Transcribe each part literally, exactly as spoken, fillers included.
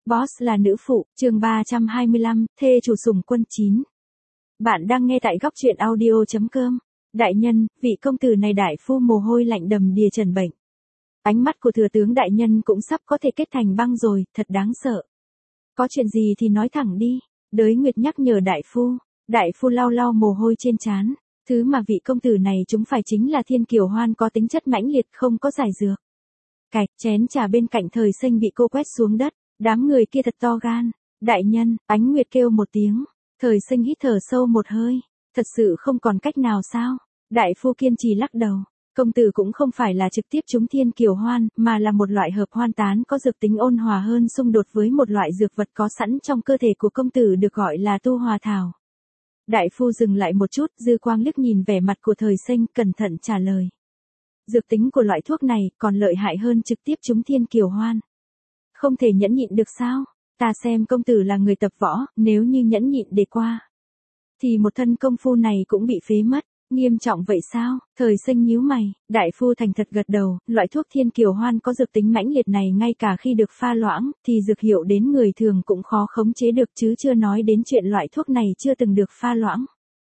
Boss là nữ phụ, chương ba trăm hai mươi lăm, thê chủ sủng quân chín. Bạn đang nghe tại góc truyện audio chấm com. Đại nhân, vị công tử này đại phu mồ hôi lạnh đầm đìa trần bệnh. Ánh mắt của thừa tướng đại nhân cũng sắp có thể kết thành băng rồi, thật đáng sợ. Có chuyện gì thì nói thẳng đi, Đới Nguyệt nhắc nhở đại phu. Đại phu lau lau mồ hôi trên trán. Thứ mà vị công tử này chúng phải chính là thiên kiều hoan có tính chất mãnh liệt không có giải dược. Cạch, chén trà bên cạnh Thời Sinh bị cô quét xuống đất. Đám người kia thật to gan. Đại nhân, Ánh Nguyệt kêu một tiếng. Thời Sinh hít thở sâu một hơi. Thật sự không còn cách nào sao? Đại phu kiên trì lắc đầu. Công tử cũng không phải là trực tiếp trúng thiên kiều hoan, mà là một loại hợp hoan tán có dược tính ôn hòa hơn xung đột với một loại dược vật có sẵn trong cơ thể của công tử được gọi là tu hòa thảo. Đại phu dừng lại một chút, dư quang liếc nhìn vẻ mặt của Thời Sinh, cẩn thận trả lời. Dược tính của loại thuốc này còn lợi hại hơn trực tiếp trúng thiên kiều hoan. Không thể nhẫn nhịn được sao? Ta xem công tử là người tập võ, nếu như nhẫn nhịn để qua, thì một thân công phu này cũng bị phế mất. Nghiêm trọng vậy sao? Thời Sinh nhíu mày, đại phu thành thật gật đầu, loại thuốc thiên kiều hoan có dược tính mãnh liệt này ngay cả khi được pha loãng, thì dược hiệu đến người thường cũng khó khống chế được chứ chưa nói đến chuyện loại thuốc này chưa từng được pha loãng.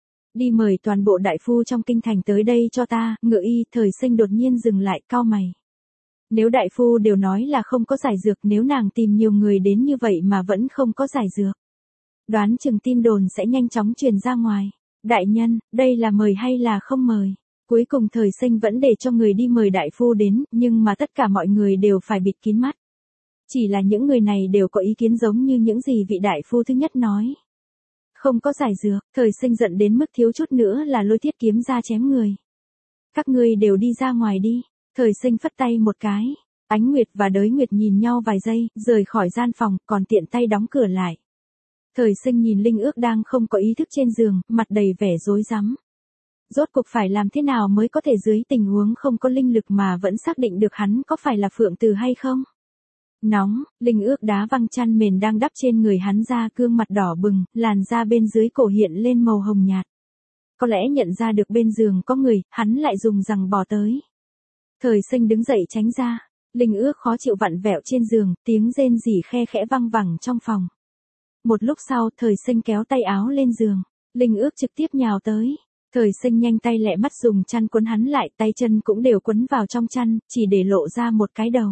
Đi mời toàn bộ đại phu trong kinh thành tới đây cho ta, ngự y. Thời Sinh đột nhiên dừng lại, cau mày. Nếu đại phu đều nói là không có giải dược, nếu nàng tìm nhiều người đến như vậy mà vẫn không có giải dược, đoán chừng tin đồn sẽ nhanh chóng truyền ra ngoài. Đại nhân, đây là mời hay là không mời? Cuối cùng Thời Sinh vẫn để cho người đi mời đại phu đến, nhưng mà tất cả mọi người đều phải bịt kín mắt. Chỉ là những người này đều có ý kiến giống như những gì vị đại phu thứ nhất nói. Không có giải dược, Thời Sinh giận đến mức thiếu chút nữa là lôi thiết kiếm ra chém người. Các ngươi đều đi ra ngoài đi. Thời Sinh phất tay một cái. Ánh Nguyệt và Đới Nguyệt nhìn nhau vài giây, rời khỏi gian phòng, còn tiện tay đóng cửa lại. Thời Sinh nhìn Linh Ước đang không có ý thức trên giường, mặt đầy vẻ rối rắm. Rốt cuộc phải làm thế nào mới có thể dưới tình huống không có linh lực mà vẫn xác định được hắn có phải là Phượng Từ hay không? Nóng, Linh Ước đá văng chăn mền đang đắp trên người hắn ra, gương mặt đỏ bừng, làn da bên dưới cổ hiện lên màu hồng nhạt. Có lẽ nhận ra được bên giường có người, hắn lại dùng giằng bò tới. Thời Sinh đứng dậy tránh ra. Linh Ước khó chịu vặn vẹo trên giường, tiếng rên rỉ khe khẽ vang vẳng trong phòng. Một lúc sau, Thời Sinh kéo tay áo lên giường. Linh Ước trực tiếp nhào tới. Thời Sinh nhanh tay lẹ mắt dùng chăn quấn hắn lại, tay chân cũng đều quấn vào trong chăn, chỉ để lộ ra một cái đầu.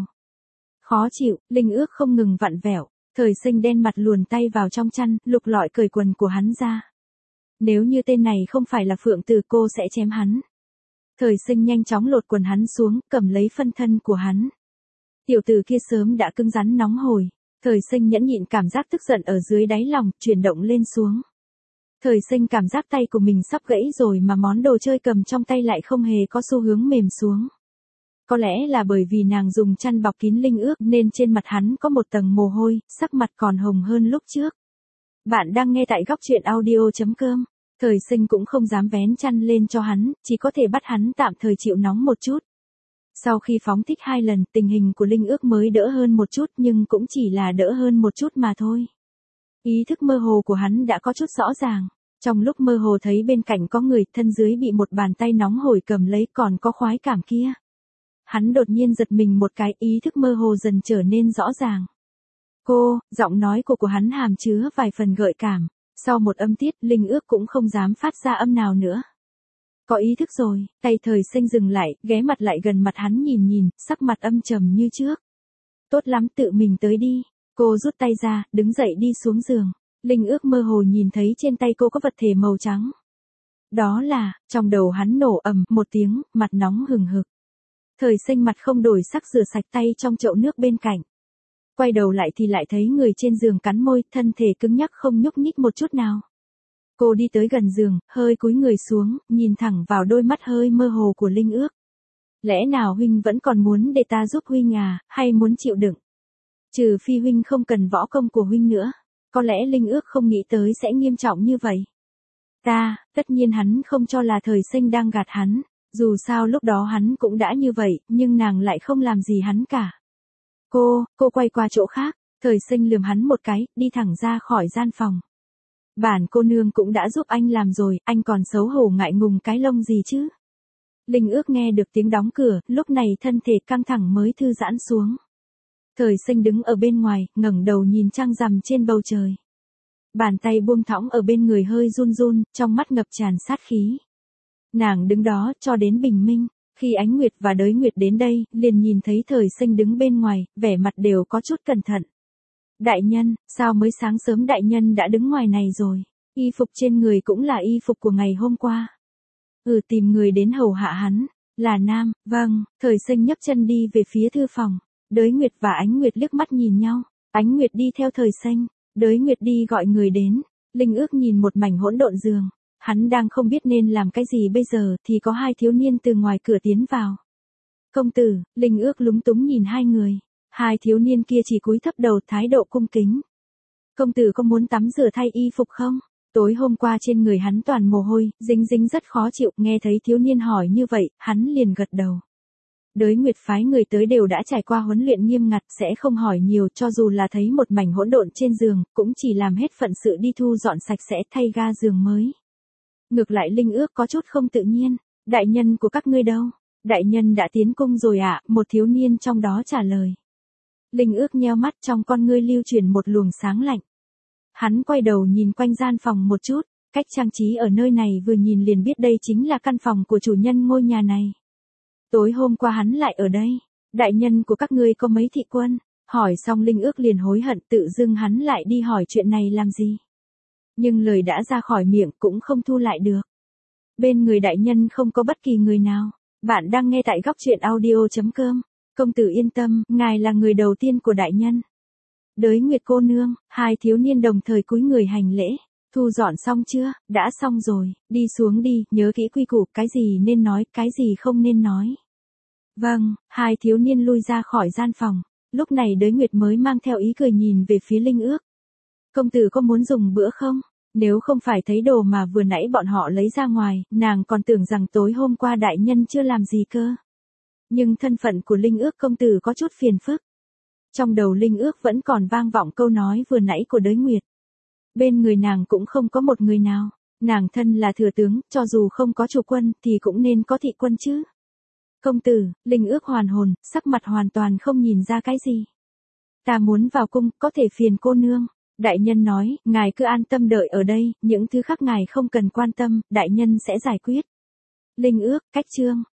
Khó chịu, Linh Ước không ngừng vặn vẹo. Thời Sinh đen mặt luồn tay vào trong chăn, lục lọi cởi quần của hắn ra. Nếu như tên này không phải là Phượng Từ, cô sẽ chém hắn. Thời Sinh nhanh chóng lột quần hắn xuống, cầm lấy phân thân của hắn. Tiểu tử kia sớm đã cứng rắn nóng hổi. Thời Sinh nhẫn nhịn cảm giác tức giận ở dưới đáy lòng, chuyển động lên xuống. Thời Sinh cảm giác tay của mình sắp gãy rồi mà món đồ chơi cầm trong tay lại không hề có xu hướng mềm xuống. Có lẽ là bởi vì nàng dùng chăn bọc kín Linh Ước nên trên mặt hắn có một tầng mồ hôi, sắc mặt còn hồng hơn lúc trước. Bạn đang nghe tại góc truyện audio chấm com. Thời Sinh cũng không dám vén chăn lên cho hắn, chỉ có thể bắt hắn tạm thời chịu nóng một chút. Sau khi phóng thích hai lần, tình hình của Linh Ước mới đỡ hơn một chút, nhưng cũng chỉ là đỡ hơn một chút mà thôi. Ý thức mơ hồ của hắn đã có chút rõ ràng. Trong lúc mơ hồ thấy bên cạnh có người, thân dưới bị một bàn tay nóng hổi cầm lấy, còn có khoái cảm kia. Hắn đột nhiên giật mình một cái, ý thức mơ hồ dần trở nên rõ ràng. Cô, giọng nói của của hắn hàm chứa vài phần gợi cảm. Sau một âm tiết, Linh Ước cũng không dám phát ra âm nào nữa. Có ý thức rồi, tay Thời Sinh dừng lại, ghé mặt lại gần mặt hắn nhìn nhìn, sắc mặt âm trầm như trước. Tốt lắm, tự mình tới đi. Cô rút tay ra, đứng dậy đi xuống giường. Linh Ước mơ hồ nhìn thấy trên tay cô có vật thể màu trắng. Đó là, trong đầu hắn nổ ầm một tiếng, mặt nóng hừng hực. Thời Sinh mặt không đổi sắc rửa sạch tay trong chậu nước bên cạnh. Quay đầu lại thì lại thấy người trên giường cắn môi, thân thể cứng nhắc không nhúc nhích một chút nào. Cô đi tới gần giường, hơi cúi người xuống, nhìn thẳng vào đôi mắt hơi mơ hồ của Linh Ước. Lẽ nào huynh vẫn còn muốn để ta giúp huynh à, hay muốn chịu đựng? Trừ phi huynh không cần võ công của huynh nữa. Có lẽ Linh Ước không nghĩ tới sẽ nghiêm trọng như vậy. Ta, tất nhiên hắn không cho là Thời Sinh đang gạt hắn. Dù sao lúc đó hắn cũng đã như vậy, nhưng nàng lại không làm gì hắn cả. Cô, cô quay qua chỗ khác. Thời Sinh lườm hắn một cái, đi thẳng ra khỏi gian phòng. Bản cô nương cũng đã giúp anh làm rồi, anh còn xấu hổ ngại ngùng cái lông gì chứ? Linh Ước nghe được tiếng đóng cửa, lúc này thân thể căng thẳng mới thư giãn xuống. Thời Xanh đứng ở bên ngoài, ngẩng đầu nhìn trăng rằm trên bầu trời. Bàn tay buông thõng ở bên người hơi run run, trong mắt ngập tràn sát khí. Nàng đứng đó cho đến bình minh, khi Ánh Nguyệt và Đới Nguyệt đến đây, liền nhìn thấy Thời Xanh đứng bên ngoài, vẻ mặt đều có chút cẩn thận. Đại nhân, sao mới sáng sớm đại nhân đã đứng ngoài này rồi? Y phục trên người cũng là y phục của ngày hôm qua. Ừ, tìm người đến hầu hạ hắn. Là nam, vâng. Thời Xanh nhấc chân đi về phía thư phòng. Đới Nguyệt và Ánh Nguyệt liếc mắt nhìn nhau. Ánh Nguyệt đi theo Thời Xanh, Đới Nguyệt đi gọi người đến. Linh Ước nhìn một mảnh hỗn độn giường. Hắn đang không biết nên làm cái gì bây giờ thì có hai thiếu niên từ ngoài cửa tiến vào. Công tử, Linh Ước lúng túng nhìn hai người. Hai thiếu niên kia chỉ cúi thấp đầu thái độ cung kính. Công tử có muốn tắm rửa thay y phục không? Tối hôm qua trên người hắn toàn mồ hôi, dính dính rất khó chịu, nghe thấy thiếu niên hỏi như vậy, hắn liền gật đầu. Đới Nguyệt phái người tới đều đã trải qua huấn luyện nghiêm ngặt, sẽ không hỏi nhiều, cho dù là thấy một mảnh hỗn độn trên giường, cũng chỉ làm hết phận sự đi thu dọn sạch sẽ thay ga giường mới. Ngược lại Linh Ước có chút không tự nhiên, đại nhân của các ngươi đâu? Đại nhân đã tiến cung rồi ạ, à? Một thiếu niên trong đó trả lời. Linh Ước nheo mắt, trong con ngươi lưu chuyển một luồng sáng lạnh. Hắn quay đầu nhìn quanh gian phòng một chút, cách trang trí ở nơi này vừa nhìn liền biết đây chính là căn phòng của chủ nhân ngôi nhà này. Tối hôm qua hắn lại ở đây, đại nhân của các ngươi có mấy thị quân? Hỏi xong Linh Ước liền hối hận, tự dưng hắn lại đi hỏi chuyện này làm gì. Nhưng lời đã ra khỏi miệng cũng không thu lại được. Bên người đại nhân không có bất kỳ người nào. Bạn đang nghe tại góc truyện audio chấm com. Công tử yên tâm, ngài là người đầu tiên của đại nhân. Đới Nguyệt cô nương, hai thiếu niên đồng thời cúi người hành lễ. Thu dọn xong chưa? Đã xong rồi, đi xuống đi, nhớ kỹ quy củ, cái gì nên nói, cái gì không nên nói. Vâng, hai thiếu niên lui ra khỏi gian phòng. Lúc này Đới Nguyệt mới mang theo ý cười nhìn về phía Linh Ước. Công tử có muốn dùng bữa không? Nếu không phải thấy đồ mà vừa nãy bọn họ lấy ra ngoài, nàng còn tưởng rằng tối hôm qua đại nhân chưa làm gì cơ. Nhưng thân phận của Linh Ước công tử có chút phiền phức. Trong đầu Linh Ước vẫn còn vang vọng câu nói vừa nãy của Đới Nguyệt. Bên người nàng cũng không có một người nào. Nàng thân là thừa tướng, cho dù không có chủ quân thì cũng nên có thị quân chứ. Công tử, Linh Ước hoàn hồn, sắc mặt hoàn toàn không nhìn ra cái gì. Ta muốn vào cung, có thể phiền cô nương. Đại nhân nói, ngài cứ an tâm đợi ở đây, những thứ khác ngài không cần quan tâm, đại nhân sẽ giải quyết. Linh Ước, cách chương.